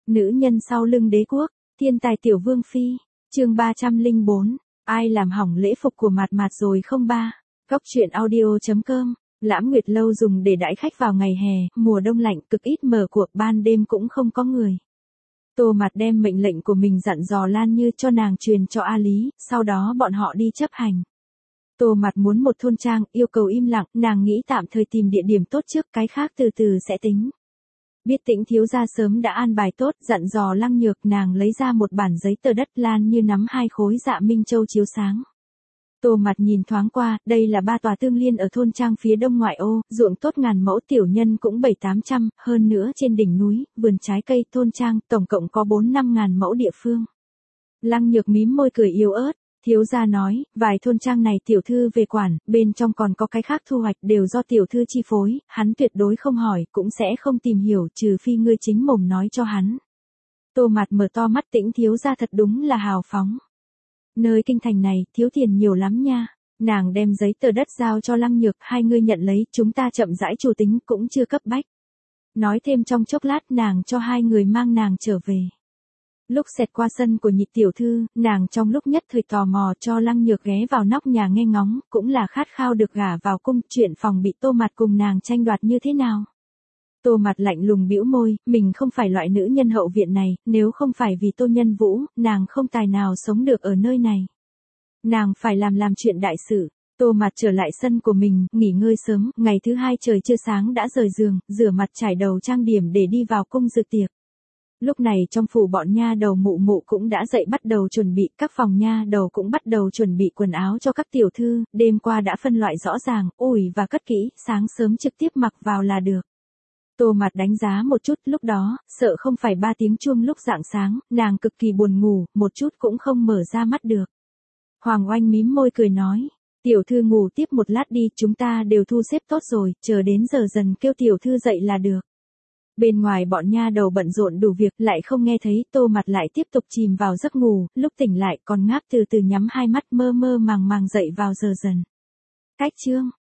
Nữ nhân sau lưng đế quốc, thiên tài tiểu vương phi, chương 304, ai làm hỏng lễ phục của Mạt Mạt rồi không ba? Góc truyện audio.com, Lãm Nguyệt lâu dùng để đãi khách vào ngày hè, mùa đông lạnh cực ít mở cuộc, ban đêm cũng không có người. Tô Mạt đem mệnh lệnh của mình dặn dò Lan Như cho nàng truyền cho A Lý, sau đó bọn họ đi chấp hành. Tô Mạt muốn một thôn trang, yêu cầu im lặng, nàng nghĩ tạm thời tìm địa điểm tốt trước, cái khác từ từ sẽ tính. Biết Tĩnh thiếu gia sớm đã an bài tốt, dặn dò Lăng Nhược, nàng lấy ra một bản giấy tờ đất. Lan Như nắm 2 khối dạ minh châu chiếu sáng. Tô Mạt nhìn thoáng qua, đây là 3 tòa tương liên ở thôn trang phía đông ngoại ô, ruộng tốt ngàn mẫu, tiểu nhân cũng 7-800, hơn nữa trên đỉnh núi, vườn trái cây, thôn trang, tổng cộng có 4-5 ngàn mẫu địa phương. Lăng Nhược mím môi cười yếu ớt, thiếu gia nói, vài thôn trang này tiểu thư về quản, bên trong còn có cái khác thu hoạch đều do tiểu thư chi phối, hắn tuyệt đối không hỏi, cũng sẽ không tìm hiểu, trừ phi ngươi chính mồm nói cho hắn. Tô Mạt mở to mắt, Tĩnh thiếu gia thật đúng là hào phóng. Nơi kinh thành này, thiếu tiền nhiều lắm nha. Nàng đem giấy tờ đất giao cho Lăng Nhược, hai ngươi nhận lấy, chúng ta chậm rãi chủ tính, cũng chưa cấp bách. Nói thêm trong chốc lát, nàng cho 2 người mang nàng trở về. Lúc xẹt qua sân của Nhị tiểu thư, nàng trong lúc nhất thời tò mò cho Lăng Nhược ghé vào nóc nhà nghe ngóng, cũng là khát khao được gả vào cung, chuyện phòng bị Tô Mạt cùng nàng tranh đoạt như thế nào. Tô Mạt lạnh lùng bĩu môi, mình không phải loại nữ nhân hậu viện này, nếu không phải vì Tô Nhân Vũ, nàng không tài nào sống được ở nơi này. Nàng phải làm chuyện đại sự. Tô Mạt trở lại sân của mình, nghỉ ngơi sớm, ngày thứ 2 trời chưa sáng đã rời giường, rửa mặt trải đầu trang điểm để đi vào cung dự tiệc. Lúc này trong phủ bọn nha đầu mụ mụ cũng đã dậy bắt đầu chuẩn bị, các phòng nha đầu cũng bắt đầu chuẩn bị quần áo cho các tiểu thư, đêm qua đã phân loại rõ ràng, ủi và cất kỹ, sáng sớm trực tiếp mặc vào là được. Tô Mạt đánh giá một chút, lúc đó, sợ không phải 3 tiếng chuông lúc rạng sáng, nàng cực kỳ buồn ngủ, một chút cũng không mở ra mắt được. Hoàng Oanh mím môi cười nói, tiểu thư ngủ tiếp một lát đi, chúng ta đều thu xếp tốt rồi, chờ đến giờ dần kêu tiểu thư dậy là được. Bên ngoài bọn nha đầu bận rộn đủ việc, lại không nghe thấy, Tô Mạt lại tiếp tục chìm vào giấc ngủ, lúc tỉnh lại còn ngáp từ từ nhắm 2 mắt, mơ mơ màng màng dậy vào giờ dần. Cách chương